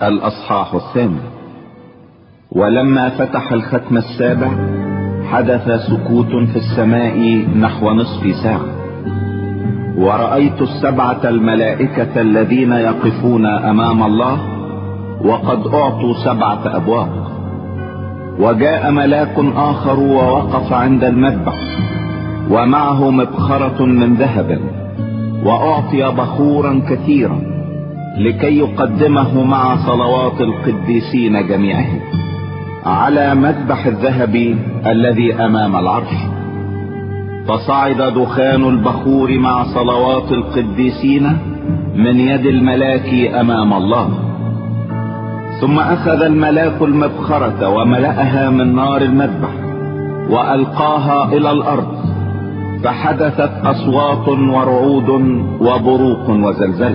الأصحاح 8. ولما فتح الختم السابع حدث سكوت في السماء نحو نصف ساعة، ورأيت 7 الملائكة الذين يقفون أمام الله وقد أعطوا 7 أبواق. وجاء ملاك آخر ووقف عند المذبح، ومعه مبخرة من ذهب، وأعطي بخورا كثيرا لكي يقدمه مع صلوات القديسين جميعهم على مذبح الذهب الذي أمام العرش. فصعد دخان البخور مع صلوات القديسين من يد الملاك أمام الله. ثم أخذ الملاك المبخرة وملأها من نار المذبح وألقاها إلى الأرض، فحدثت أصوات ورعود وبروق وزلزال.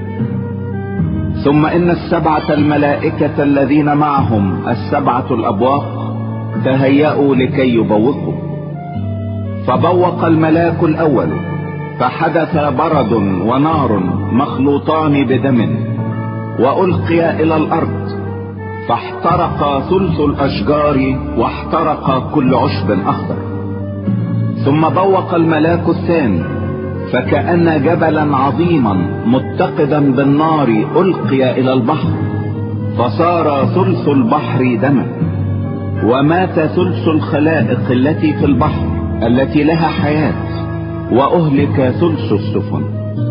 ثم إن 7 الملائكة الذين معهم 7 الأبواق تهيأوا لكي يبوقوا. فبوق الملاك الأول، فحدث برد ونار مخلوطان بدم، وألقي إلى الأرض، فاحترق ثلث الأشجار واحترق كل عشب أخضر. ثم بوق الملاك الثاني، فكأن جبلا عظيما متقدا بالنار ألقي إلى البحر، فصار ثلث البحر دما، ومات ثلث الخلائق التي في البحر التي لها حياة، وأهلك ثلث السفن.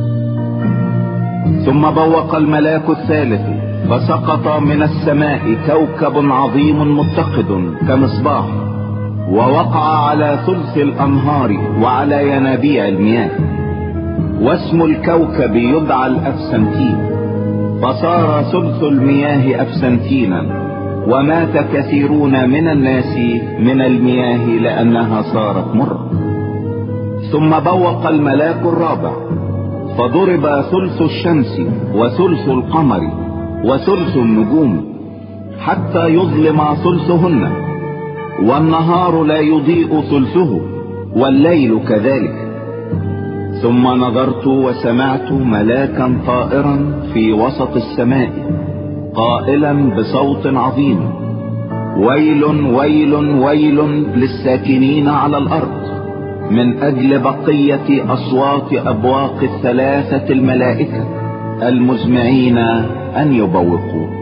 ثم بوق الملاك الثالث، فسقط من السماء كوكب عظيم متقد كمصباح، ووقع على ثلث الأنهار وعلى ينابيع المياه، واسم الكوكب يدعى الأفسنتين، فصار ثلث المياه أفسنتينا، ومات كثيرون من الناس من المياه لأنها صارت مرة. ثم بوق الملاك الرابع، فضرب ثلث الشمس وثلث القمر وثلث النجوم حتى يظلم ثلثهن، والنهار لا يضيء ثلثه والليل كذلك. ثم نظرت وسمعت ملاكا طائرا في وسط السماء قائلا بصوت عظيم: ويل ويل ويل للساكنين على الأرض من أجل بقية أصوات أبواق 3 الملائكة المزمعين أن يبوقوا.